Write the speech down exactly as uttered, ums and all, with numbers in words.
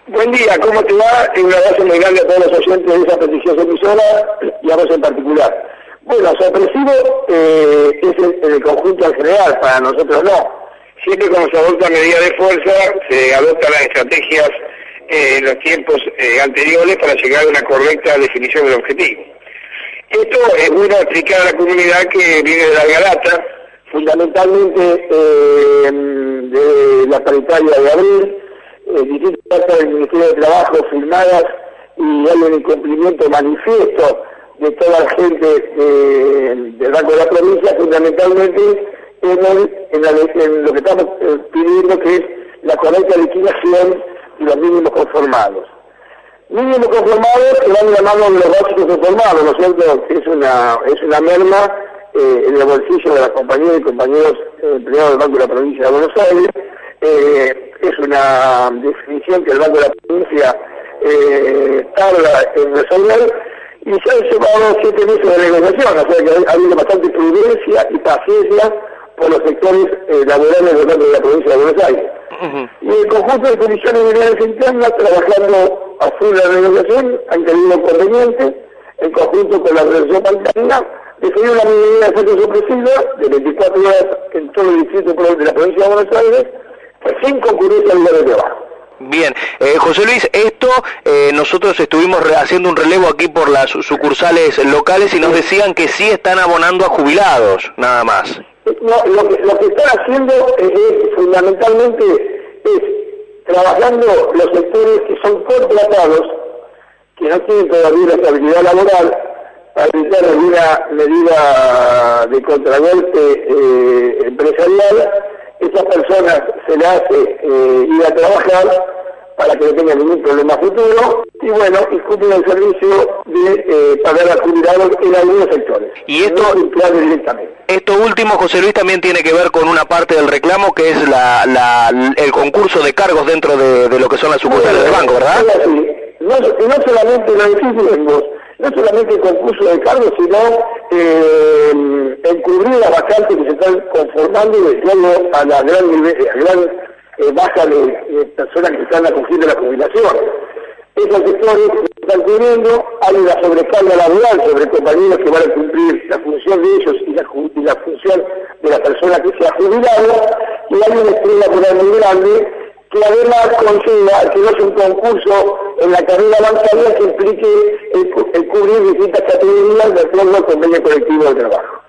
Buen día, ¿cómo te va? Un abrazo muy grande a todos los oyentes de esa prestigiosa emisora y a vos en particular. Bueno, sorpresivo eh, es el, en el conjunto en general, para nosotros no. Siempre cuando se adopta medida de fuerza, se adoptan las estrategias eh, en los tiempos eh, anteriores para llegar a una correcta definición del objetivo. Esto es bueno explicar a la comunidad que viene de larga data, fundamentalmente eh, de la paritaria de abril, eh, distintas actas del Ministerio de Trabajo firmadas y hay un incumplimiento manifiesto de toda la gente eh, del Banco de la Provincia, fundamentalmente en, el, en, la, en lo que estamos eh, pidiendo, que es la correcta liquidación de los mínimos conformados. Mínimos conformados que van de la mano de los básicos conformados, ¿no es cierto? Es una, es una merma eh, en el bolsillo de las compañeras y compañeros eh, empleados del Banco de la Provincia de Buenos Aires. Eh, es una definición que el Banco de la Provincia eh, tarda en resolver y se han llevado siete meses de negociación, o sea que ha habido bastante prudencia y paciencia por los sectores eh, laborales del Banco de la Provincia de Buenos Aires. Uh-huh. Y el conjunto de comisiones unidades internas, trabajando a full la negociación, han tenido conveniente, en conjunto con la Federación Bancaria, definió una medida de efecto sorpresiva de veinticuatro horas en todo el distrito de la Provincia de Buenos Aires, pues sin concurrencia al lugar de trabajo. Bien, eh, José Luis, esto eh, nosotros estuvimos haciendo un relevo aquí por las sucursales locales y nos decían que sí están abonando a jubilados, nada más. No, lo que, lo que están haciendo es, es, fundamentalmente es trabajando los sectores que son contratados, que no tienen todavía la estabilidad laboral, para evitar alguna medida de contragolpe eh, empresarial. Esas personas se le hace eh, ir a trabajar para que no tengan ningún problema futuro y bueno, y cumplen el servicio de eh, pagar a jubilados en algunos sectores. Y esto, no directamente. Esto último, José Luis, también tiene que ver con una parte del reclamo que es la, la, el concurso de cargos dentro de, de lo que son las sucursales del banco, ¿verdad? Sí, no, no solamente lo decimos, no solamente el concurso de cargos, sino eh, el cubrir las vacantes que se están conformando de acuerdo a la gran, a gran eh, baja de, de personas que están acogiendo la jubilación. Esos sectores que están cubriendo, hay una sobrecarga laboral sobre compañeros que van a cumplir la función de ellos y la, y la función de la persona que se ha jubilado, y hay una estrella laboral muy grande que además conlleva que no es un concurso en la carrera bancaria que implique el, el cubrir distintas categorías de acuerdo al convenio colectivo de trabajo.